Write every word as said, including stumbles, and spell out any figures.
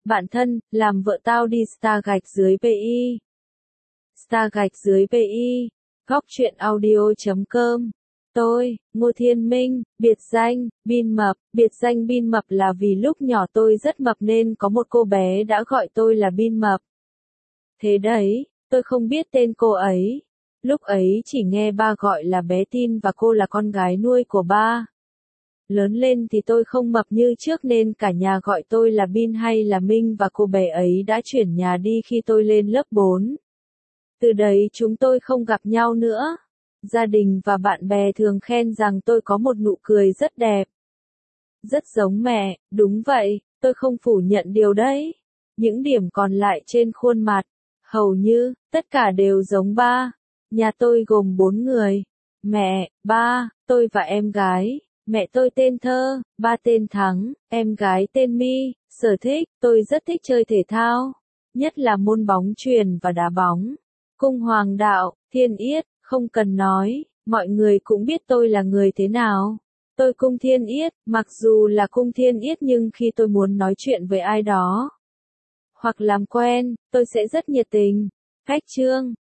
Bạn thân, làm vợ tao đi star gạch dưới pi. Star gạch dưới pi. Góc truyện audio chấm com. Tôi, Ngô Thiên Minh, biệt danh, Bin Mập. Biệt danh Bin Mập là vì lúc nhỏ tôi rất mập nên có một cô bé đã gọi tôi là Bin Mập. Thế đấy, tôi không biết tên cô ấy. Lúc ấy chỉ nghe ba gọi là bé Tin và cô là con gái nuôi của ba. Lớn lên thì tôi không mập như trước nên cả nhà gọi tôi là Bin hay là Minh và cô bé ấy đã chuyển nhà đi khi tôi lên lớp bốn. Từ đấy chúng tôi không gặp nhau nữa. Gia đình và bạn bè thường khen rằng tôi có một nụ cười rất đẹp. Rất giống mẹ, đúng vậy, tôi không phủ nhận điều đấy. Những điểm còn lại trên khuôn mặt, hầu như, tất cả đều giống ba. Nhà tôi gồm bốn người. Mẹ, ba, tôi và em gái. Mẹ tôi tên Thơ, ba tên Thắng, em gái tên My. Sở thích, tôi rất thích chơi thể thao. Nhất là môn bóng chuyền và đá bóng. Cung hoàng đạo, thiên yết, không cần nói, mọi người cũng biết tôi là người thế nào. Tôi cung thiên yết, mặc dù là cung thiên yết nhưng khi tôi muốn nói chuyện với ai đó, hoặc làm quen, tôi sẽ rất nhiệt tình. Cách chương